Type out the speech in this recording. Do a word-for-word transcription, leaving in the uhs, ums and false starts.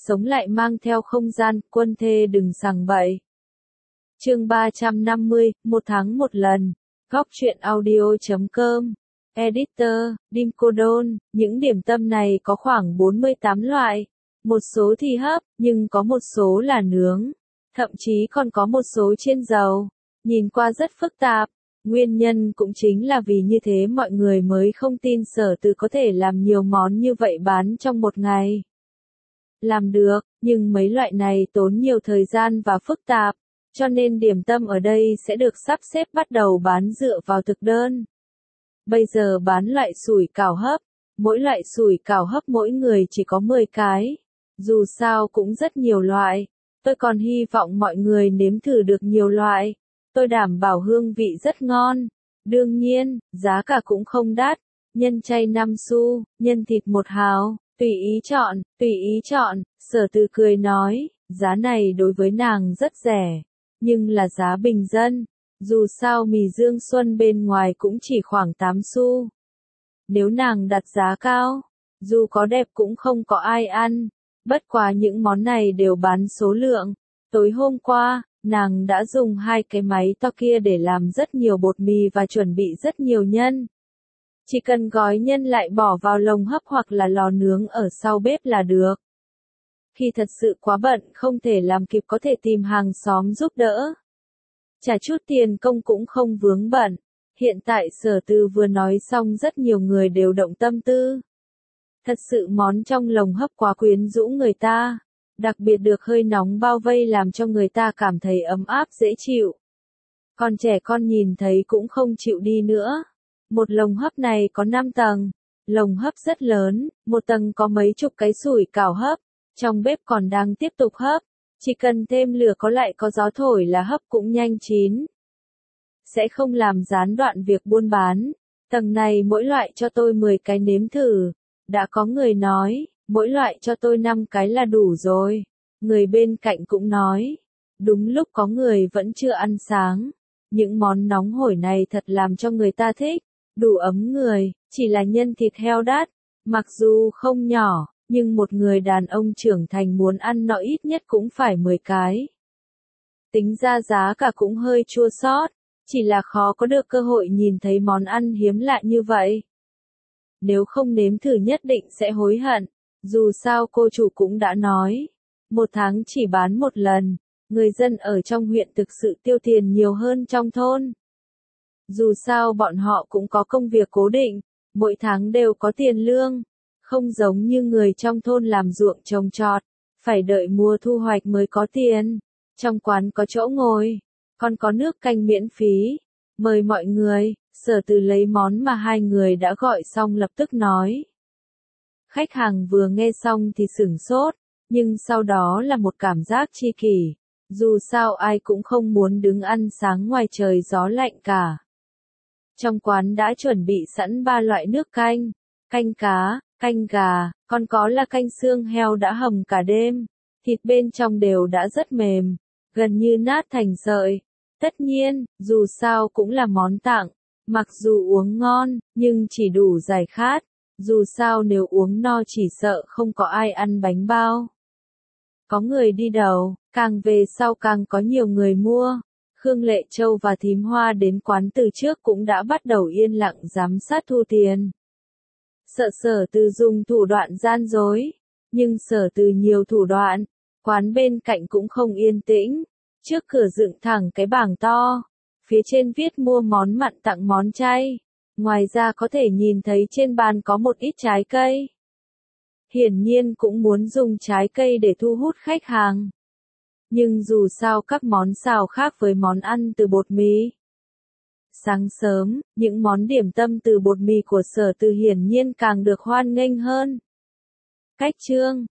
sống lại mang theo không gian, quân thê đừng sằng bậy. Chương ba trăm năm mươi, một tháng một lần. Góc truyện audio chấm com. Editor, Dim Cô Đôn, những điểm tâm này có khoảng bốn mươi tám loại. Một số thì hấp, nhưng có một số là nướng. Thậm chí còn có một số chiên dầu. Nhìn qua rất phức tạp. Nguyên nhân cũng chính là vì như thế mọi người mới không tin Sở Từ có thể làm nhiều món như vậy bán trong một ngày. Làm được, nhưng mấy loại này tốn nhiều thời gian và phức tạp, cho nên điểm tâm ở đây sẽ được sắp xếp bắt đầu bán dựa vào thực đơn. Bây giờ bán loại sủi cảo hấp, mỗi loại sủi cảo hấp mỗi người chỉ có mười cái. Dù sao cũng rất nhiều loại, tôi còn hy vọng mọi người nếm thử được nhiều loại. Tôi đảm bảo hương vị rất ngon. Đương nhiên, giá cả cũng không đắt. Nhân chay năm xu, nhân thịt một hào, tùy ý chọn, tùy ý chọn. Sở Từ cười nói, giá này đối với nàng rất rẻ, nhưng là giá bình dân. Dù sao mì Dương Xuân bên ngoài cũng chỉ khoảng tám xu. Nếu nàng đặt giá cao, dù có đẹp cũng không có ai ăn. Bất quá những món này đều bán số lượng. Tối hôm qua, nàng đã dùng hai cái máy to kia để làm rất nhiều bột mì và chuẩn bị rất nhiều nhân. Chỉ cần gói nhân lại bỏ vào lồng hấp hoặc là lò nướng ở sau bếp là được. Khi thật sự quá bận không thể làm kịp có thể tìm hàng xóm giúp đỡ. Trả chút tiền công cũng không vướng bận. Hiện tại Sở Từ vừa nói xong rất nhiều người đều động tâm tư. Thật sự món trong lồng hấp quá quyến rũ người ta. Đặc biệt được hơi nóng bao vây làm cho người ta cảm thấy ấm áp dễ chịu. Còn trẻ con nhìn thấy cũng không chịu đi nữa. Một lồng hấp này có năm tầng. Lồng hấp rất lớn, một tầng có mấy chục cái sủi cảo hấp. Trong bếp còn đang tiếp tục hấp. Chỉ cần thêm lửa có lại có gió thổi là hấp cũng nhanh chín. Sẽ không làm gián đoạn việc buôn bán. Tầng này mỗi loại cho tôi mười cái nếm thử. Đã có người nói, mỗi loại cho tôi năm cái là đủ rồi. Người bên cạnh cũng nói, đúng lúc có người vẫn chưa ăn sáng. Những món nóng hổi này thật làm cho người ta thích, đủ ấm người, chỉ là nhân thịt heo đắt, mặc dù không nhỏ, nhưng một người đàn ông trưởng thành muốn ăn nó ít nhất cũng phải mười cái. Tính ra giá cả cũng hơi chua xót, chỉ là khó có được cơ hội nhìn thấy món ăn hiếm lạ như vậy. Nếu không nếm thử nhất định sẽ hối hận. Dù sao cô chủ cũng đã nói, một tháng chỉ bán một lần, người dân ở trong huyện thực sự tiêu tiền nhiều hơn trong thôn. Dù sao bọn họ cũng có công việc cố định, mỗi tháng đều có tiền lương, không giống như người trong thôn làm ruộng trồng trọt, phải đợi mùa thu hoạch mới có tiền. Trong quán có chỗ ngồi, còn có nước canh miễn phí, mời mọi người. Sở Từ lấy món mà hai người đã gọi xong lập tức nói. Khách hàng vừa nghe xong thì sửng sốt, nhưng sau đó là một cảm giác chi kỷ. Dù sao ai cũng không muốn đứng ăn sáng ngoài trời gió lạnh cả. Trong quán đã chuẩn bị sẵn ba loại nước canh, canh cá, canh gà, còn có là canh xương heo đã hầm cả đêm. Thịt bên trong đều đã rất mềm, gần như nát thành sợi. Tất nhiên, dù sao cũng là món tặng. Mặc dù uống ngon, nhưng chỉ đủ giải khát. Dù sao nếu uống no chỉ sợ không có ai ăn bánh bao. Có người đi đầu, càng về sau càng có nhiều người mua. Khương Lệ Châu và Thím Hoa đến quán từ trước cũng đã bắt đầu yên lặng giám sát thu tiền. Sợ Sở Từ dùng thủ đoạn gian dối, nhưng Sở Từ nhiều thủ đoạn, quán bên cạnh cũng không yên tĩnh. Trước cửa dựng thẳng cái bảng to. Phía trên viết mua món mặn tặng món chay. Ngoài ra có thể nhìn thấy trên bàn có một ít trái cây. Hiển nhiên cũng muốn dùng trái cây để thu hút khách hàng. Nhưng dù sao các món xào khác với món ăn từ bột mì. Sáng sớm, những món điểm tâm từ bột mì của Sở Từ hiển nhiên càng được hoan nghênh hơn. Cách chương,